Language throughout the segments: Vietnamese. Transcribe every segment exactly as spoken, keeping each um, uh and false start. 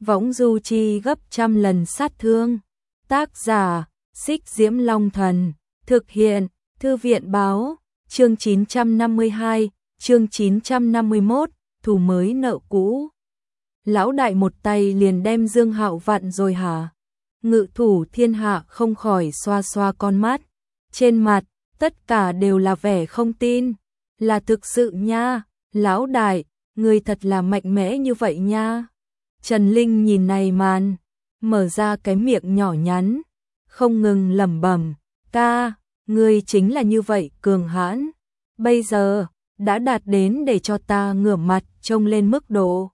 võng du chi gấp trăm lần sát thương. Tác giả, Xích Diễm Long Thần, thực hiện, Thư viện báo, chương chín trăm năm mươi hai, chương chín trăm năm mươi mốt, thù mới nợ cũ. Lão đại một tay liền đem Dương Hạo vặn rồi hả? Ngự thủ thiên hạ không khỏi xoa xoa con mắt. Trên mặt, tất cả đều là vẻ không tin. Là thực sự nha, lão đại, người thật là mạnh mẽ như vậy nha. Trần Linh nhìn này màn, mở ra cái miệng nhỏ nhắn, không ngừng lẩm bẩm, ca, ngươi chính là như vậy cường hãn. Bây giờ, đã đạt đến để cho ta ngửa mặt trông lên mức độ.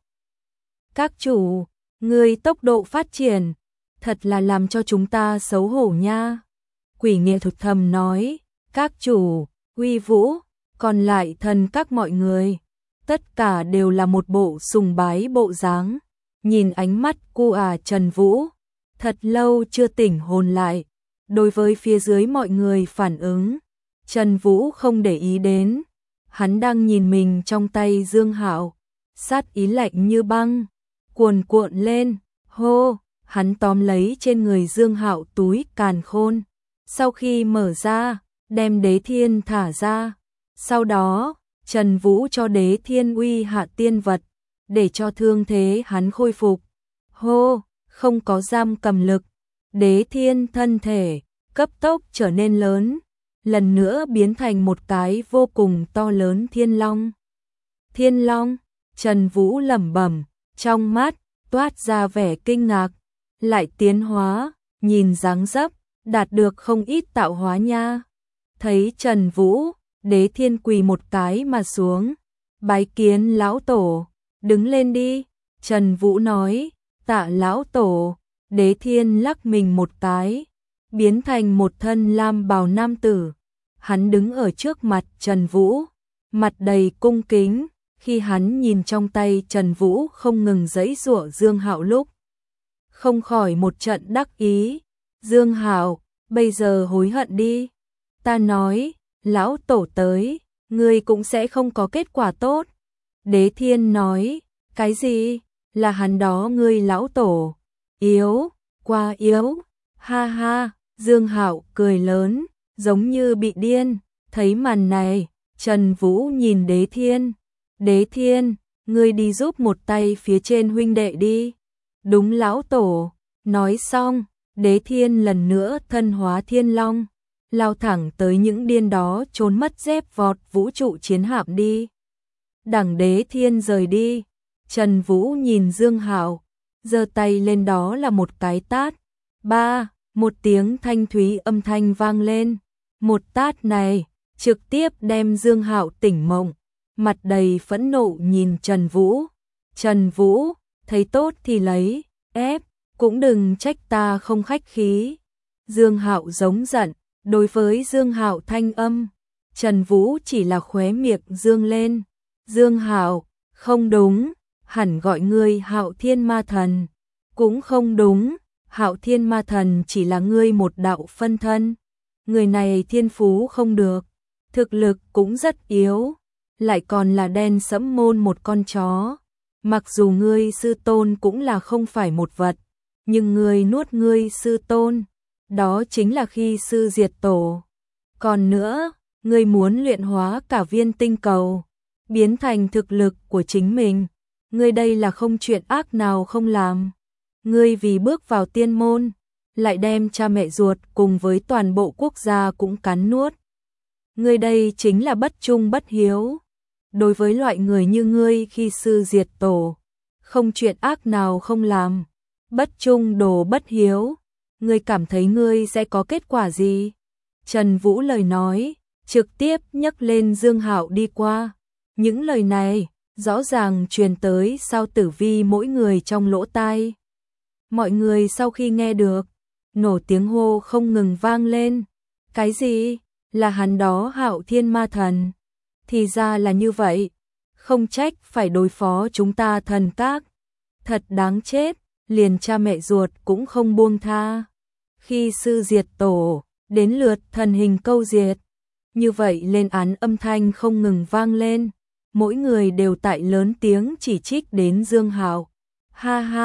Các chủ, ngươi tốc độ phát triển, thật là làm cho chúng ta xấu hổ nha. Quỷ Nghệ thực thầm nói, các chủ, uy vũ, còn lại thần các mọi người, tất cả đều là một bộ sùng bái bộ dáng. Nhìn ánh mắt cu à Trần Vũ, thật lâu chưa tỉnh hồn lại. Đối với phía dưới mọi người phản ứng, Trần Vũ không để ý đến. Hắn đang nhìn mình trong tay Dương Hạo, sát ý lạnh như băng, cuồn cuộn lên, hô, hắn tóm lấy trên người Dương Hạo túi càn khôn. Sau khi mở ra, đem Đế Thiên thả ra. Sau đó, Trần Vũ cho Đế Thiên uy hạ tiên vật, để cho thương thế hắn khôi phục. Hô, không có giam cầm lực, Đế Thiên thân thể cấp tốc trở nên lớn, lần nữa biến thành một cái vô cùng to lớn thiên long. Thiên long, Trần Vũ lẩm bẩm, trong mắt toát ra vẻ kinh ngạc, lại tiến hóa, nhìn dáng dấp, đạt được không ít tạo hóa nha. Thấy Trần Vũ, Đế Thiên quỳ một cái mà xuống, bái kiến lão tổ, đứng lên đi. Trần Vũ nói, tạ lão tổ. Đế Thiên lắc mình một cái, biến thành một thân lam bào nam tử. Hắn đứng ở trước mặt Trần Vũ, mặt đầy cung kính. Khi hắn nhìn trong tay Trần Vũ không ngừng giãy giụa Dương Hạo lúc, không khỏi một trận đắc ý. Dương Hạo, bây giờ hối hận đi. Ta nói, lão tổ tới, ngươi cũng sẽ không có kết quả tốt. Đế Thiên nói, cái gì? Là hắn đó ngươi lão tổ. Yếu, quá yếu. Ha ha, Dương Hạo cười lớn, giống như bị điên. Thấy màn này, Trần Vũ nhìn Đế Thiên. Đế Thiên, ngươi đi giúp một tay phía trên huynh đệ đi. Đúng lão tổ. Nói xong, Đế Thiên lần nữa thân hóa thiên long, lao thẳng tới những điên đó trốn mất dép vọt vũ trụ chiến hạm đi. Đằng Đế Thiên rời đi, Trần Vũ nhìn Dương Hạo, giơ tay lên đó là một cái tát. Ba, một tiếng thanh thúy âm thanh vang lên. Một tát này trực tiếp đem Dương Hạo tỉnh mộng, mặt đầy phẫn nộ nhìn Trần Vũ. Trần Vũ, thấy tốt thì lấy, ép, cũng đừng trách ta không khách khí. Dương Hạo giống giận, đối với Dương Hạo thanh âm, Trần Vũ chỉ là khóe miệng dương lên. Dương Hạo, không đúng, hẳn gọi ngươi Hạo Thiên Ma Thần. Cũng không đúng, Hạo Thiên Ma Thần chỉ là ngươi một đạo phân thân. Người này thiên phú không được, thực lực cũng rất yếu, lại còn là đen sẫm môn một con chó. Mặc dù ngươi sư tôn cũng là không phải một vật, nhưng ngươi nuốt ngươi sư tôn, đó chính là khi sư diệt tổ. Còn nữa, ngươi muốn luyện hóa cả viên tinh cầu, biến thành thực lực của chính mình. Ngươi đây là không chuyện ác nào không làm. Ngươi vì bước vào tiên môn, lại đem cha mẹ ruột cùng với toàn bộ quốc gia cũng cắn nuốt. Ngươi đây chính là bất trung bất hiếu. Đối với loại người như ngươi khi sư diệt tổ, không chuyện ác nào không làm, bất trung đồ bất hiếu, ngươi cảm thấy ngươi sẽ có kết quả gì? Trần Vũ lời nói, trực tiếp nhấc lên Dương Hạo đi qua. Những lời này, rõ ràng truyền tới sao tử vi mỗi người trong lỗ tai. Mọi người sau khi nghe được, nổ tiếng hô không ngừng vang lên. Cái gì? Là hắn đó Hạo Thiên Ma Thần? Thì ra là như vậy, không trách phải đối phó chúng ta thần các. Thật đáng chết, liền cha mẹ ruột cũng không buông tha. Khi sư diệt tổ, đến lượt thần hình câu diệt. Như vậy lên án âm thanh không ngừng vang lên, mỗi người đều tại lớn tiếng chỉ trích đến Dương Hạo. Ha ha,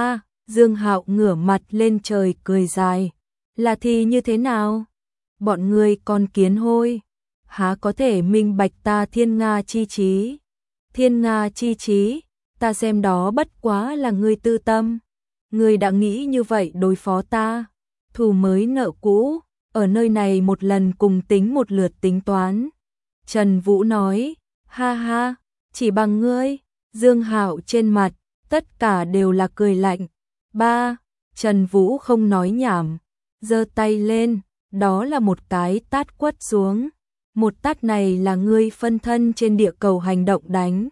Dương Hạo ngửa mặt lên trời cười dài. Là thì như thế nào? Bọn ngươi con kiến hôi, há có thể minh bạch ta thiên Nga chi trí? Thiên Nga chi trí, ta xem đó bất quá là ngươi tư tâm. Ngươi đã nghĩ như vậy đối phó ta, thù mới nợ cũ, ở nơi này một lần cùng tính một lượt tính toán. Trần Vũ nói, ha ha, chỉ bằng ngươi. Dương Hạo trên mặt, tất cả đều là cười lạnh. Ba, Trần Vũ không nói nhảm, giơ tay lên, đó là một cái tát quất xuống. Một tát này là ngươi phân thân trên địa cầu hành động đánh.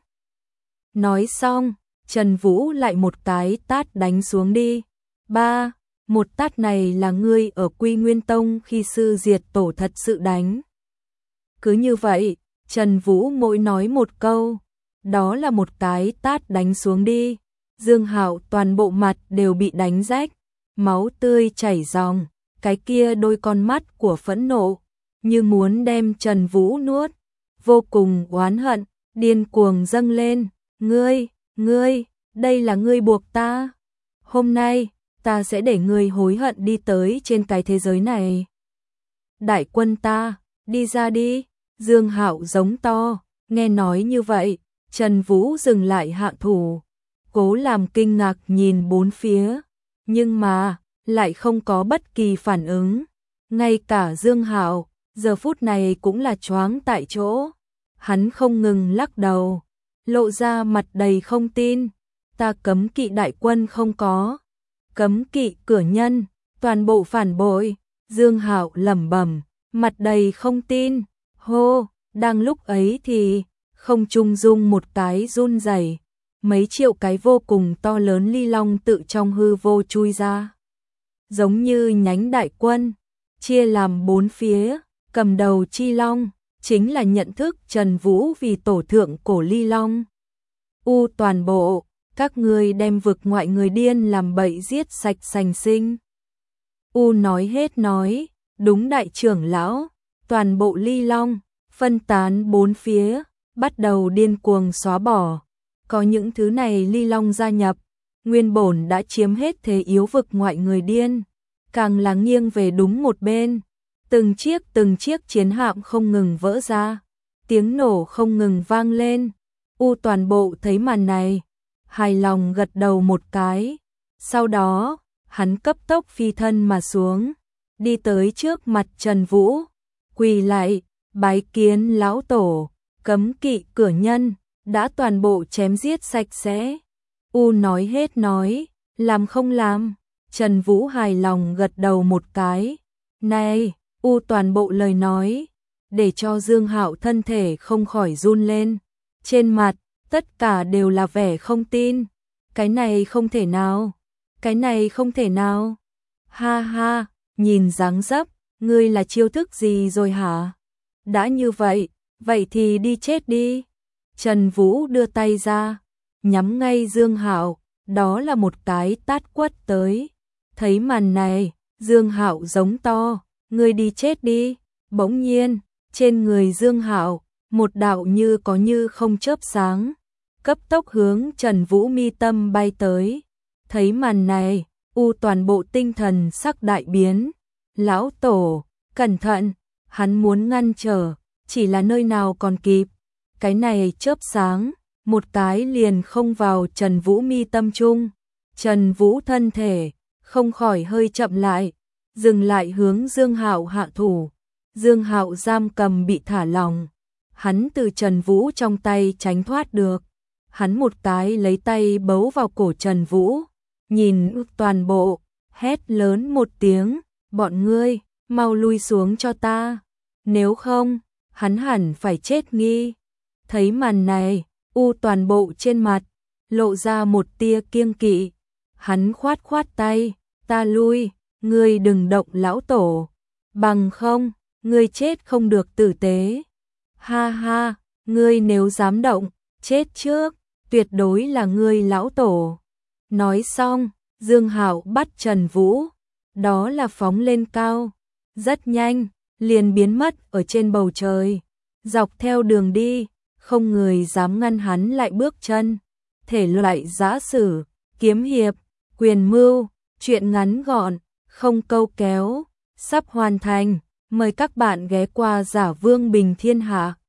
Nói xong, Trần Vũ lại một cái tát đánh xuống đi. Ba, một tát này là ngươi ở Quy Nguyên Tông khi sư diệt tổ thật sự đánh. Cứ như vậy, Trần Vũ mỗi nói một câu, đó là một cái tát đánh xuống đi. Dương Hạo toàn bộ mặt đều bị đánh rách, máu tươi chảy ròng, cái kia đôi con mắt của phẫn nộ, như muốn đem Trần Vũ nuốt, vô cùng oán hận, điên cuồng dâng lên. Ngươi, ngươi, đây là ngươi buộc ta. Hôm nay, ta sẽ để ngươi hối hận đi tới trên cái thế giới này. Đại quân ta, đi ra đi. Dương Hạo giống to, nghe nói như vậy, Trần Vũ dừng lại hạ thủ, cố làm kinh ngạc nhìn bốn phía, nhưng mà, lại không có bất kỳ phản ứng. Ngay cả Dương Hạo, giờ phút này cũng là choáng tại chỗ. Hắn không ngừng lắc đầu, lộ ra mặt đầy không tin. Ta cấm kỵ đại quân không có, cấm kỵ cửa nhân, toàn bộ phản bội. Dương Hạo lẩm bẩm, mặt đầy không tin. Hô, đang lúc ấy thì không trung dung một cái run rẩy, mấy triệu cái vô cùng to lớn ly long tự trong hư vô chui ra, giống như nhánh đại quân, chia làm bốn phía. Cầm đầu chi long chính là nhận thức Trần Vũ vì tổ thượng cổ ly long. U toàn bộ, các ngươi đem vực ngoại người điên làm bậy giết sạch sành sinh. U nói hết nói, đúng đại trưởng lão, toàn bộ ly long, phân tán bốn phía, bắt đầu điên cuồng xóa bỏ. Có những thứ này ly long gia nhập, nguyên bổn đã chiếm hết thế yếu vực ngoại người điên, càng là nghiêng về đúng một bên. Từng chiếc từng chiếc chiến hạm không ngừng vỡ ra, tiếng nổ không ngừng vang lên. U toàn bộ thấy màn này, hài lòng gật đầu một cái. Sau đó, hắn cấp tốc phi thân mà xuống, đi tới trước mặt Trần Vũ, quỳ lại, bái kiến lão tổ, cấm kỵ cửa nhân, đã toàn bộ chém giết sạch sẽ. U nói hết nói, làm không làm. Trần Vũ hài lòng gật đầu một cái. Này, U toàn bộ lời nói, để cho Dương Hạo thân thể không khỏi run lên. Trên mặt, tất cả đều là vẻ không tin. Cái này không thể nào, cái này không thể nào. Ha ha, nhìn dáng dấp, ngươi là chiêu thức gì rồi hả? Đã như vậy, vậy thì đi chết đi. Trần Vũ đưa tay ra, nhắm ngay Dương Hạo, đó là một cái tát quất tới. Thấy màn này, Dương Hạo giống to, ngươi đi chết đi. Bỗng nhiên, trên người Dương Hạo, một đạo như có như không chớp sáng, cấp tốc hướng Trần Vũ mi tâm bay tới. Thấy màn này, U toàn bộ tinh thần sắc đại biến. Lão tổ, cẩn thận, hắn muốn ngăn trở, chỉ là nơi nào còn kịp. Cái này chớp sáng, một cái liền không vào Trần Vũ mi tâm trung. Trần Vũ thân thể không khỏi hơi chậm lại, dừng lại hướng Dương Hạo hạ thủ. Dương Hạo giam cầm bị thả lỏng, hắn từ Trần Vũ trong tay tránh thoát được. Hắn một cái lấy tay bấu vào cổ Trần Vũ, nhìn toàn bộ, hét lớn một tiếng, bọn ngươi, mau lui xuống cho ta, nếu không, hắn hẳn phải chết nghi. Thấy màn này, U toàn bộ trên mặt, lộ ra một tia kiêng kỵ. Hắn khoát khoát tay, ta lui, ngươi đừng động lão tổ, bằng không, ngươi chết không được tử tế. Ha ha, ngươi nếu dám động, chết trước, tuyệt đối là ngươi lão tổ. Nói xong, Dương Hạo bắt Trần Vũ, đó là phóng lên cao, rất nhanh, liền biến mất ở trên bầu trời. Dọc theo đường đi, không người dám ngăn hắn lại bước chân. Thể loại giã sử, kiếm hiệp, Quyền mưu, chuyện ngắn gọn, không câu kéo, sắp hoàn thành. Mời các bạn ghé qua Giả Vương Bình Thiên Hạ.